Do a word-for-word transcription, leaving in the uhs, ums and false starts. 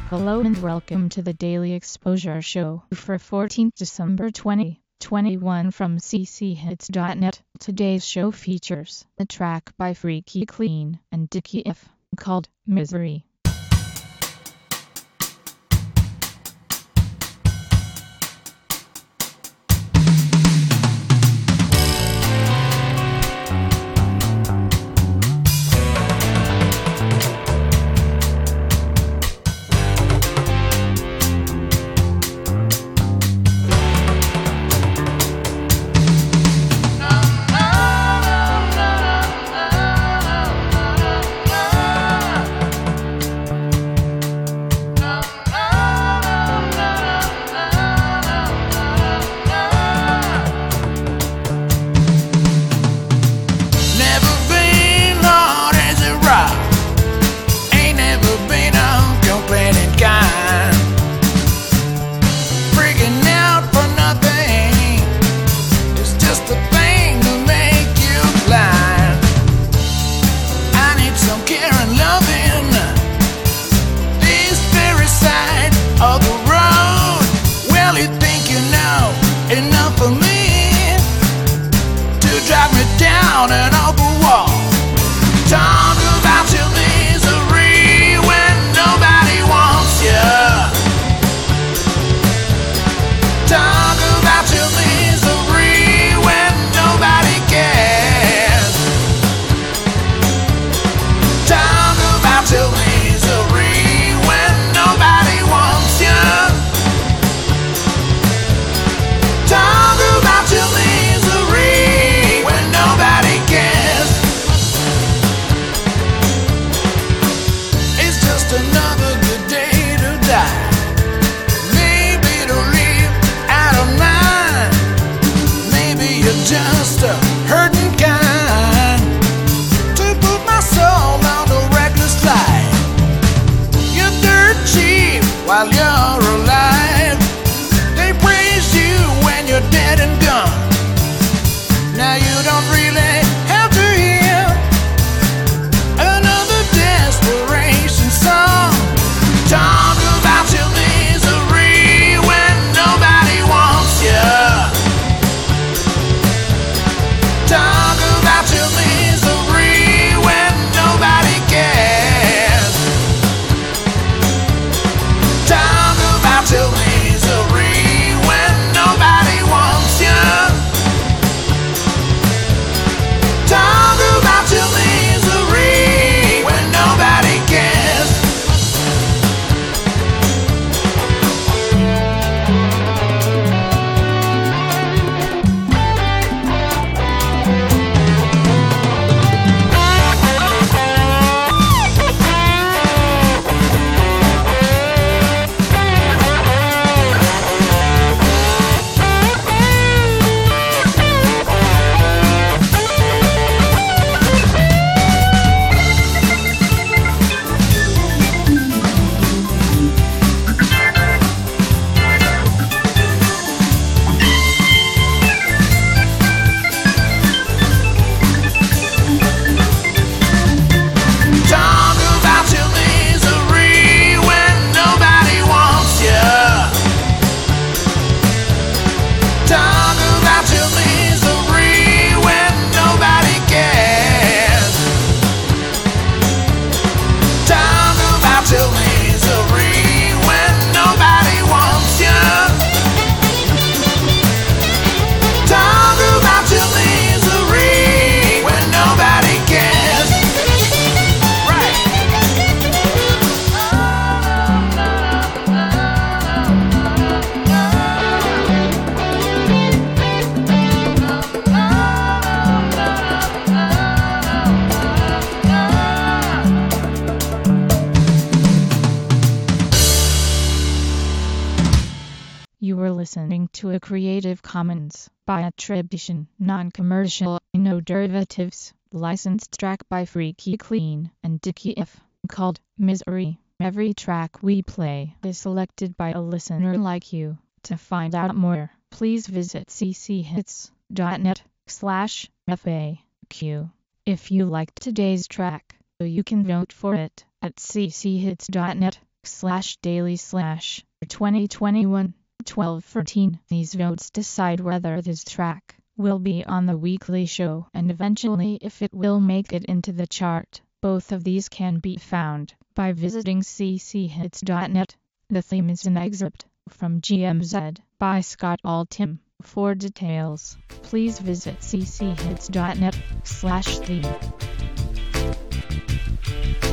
Hello and welcome to the Daily Exposure Show for fourteenth December twenty twenty-one from c c hits dot net. Today's show features a track by Freaky Clean and Dickie F called Misery. Down and off the wall. Talk about your misery when nobody wants you. Talk about your misery when nobody cares. Talk about your misery when nobody wants you. Talk about your misery. Nobody cares. It's just another good day to die. Maybe to leave out of mind. Maybe you're just a hurting kind. To put my soul on a reckless flight. You're dirt cheap while you're alive. They praise you when you're dead and gone. Now you don't really have to hear another desperation song. Talk about your misery when nobody wants you. Talk about your misery when nobody cares. Talk about your misery when nobody wants you. Talk about your misery when nobody cares. You were listening to a Creative Commons by attribution, non-commercial, no derivatives, licensed track by Freaky Clean and Dickie F called Misery. Every track we play is selected by a listener like you. To find out more, please visit c c hits dot net slash F A Q. If you liked today's track, you can vote for it at c c hits dot net slash daily slash twenty twenty-one twelve fourteen. These votes decide whether this track will be on the weekly show and eventually if it will make it into the chart. Both of these can be found by visiting c c hits dot net. The theme is an excerpt from G M Z by Scott Altham. For details, please visit c c hits dot net slash theme.